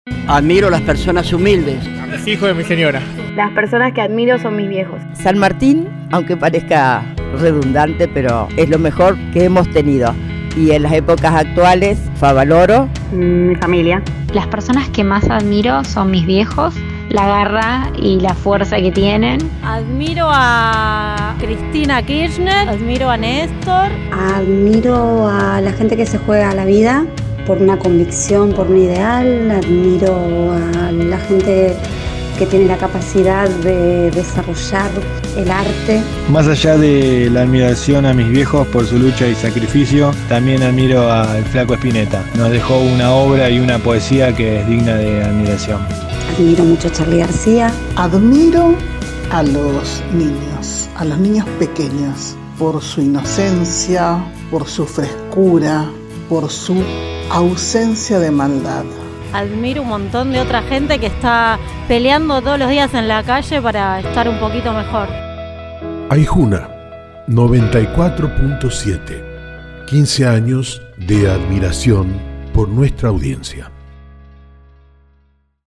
Admiro las personas humildes. A mis hijos y a mi señora. Las personas que admiro son mis viejos. San Martín, aunque parezca redundante, pero es lo mejor que hemos tenido. Y en las épocas actuales, Favaloro. Mi familia. Las personas que más admiro son mis viejos, la garra y la fuerza que tienen. Admiro a Cristina Kirchner, admiro a Néstor. Admiro a la gente que se juega a la vida por una convicción, por un ideal. Admiro a la gente que tiene la capacidad de desarrollar el arte. Más allá de la admiración a mis viejos por su lucha y sacrificio, también admiro al Flaco Spinetta. Nos dejó una obra y una poesía que es digna de admiración. Admiro mucho a Charly García. Admiro a los niños pequeños, por su inocencia, por su frescura, por su ausencia de maldad. Admiro un montón de otra gente que está peleando todos los días en la calle para estar un poquito mejor. Aijuna, 94.7. 15 años de admiración por nuestra audiencia.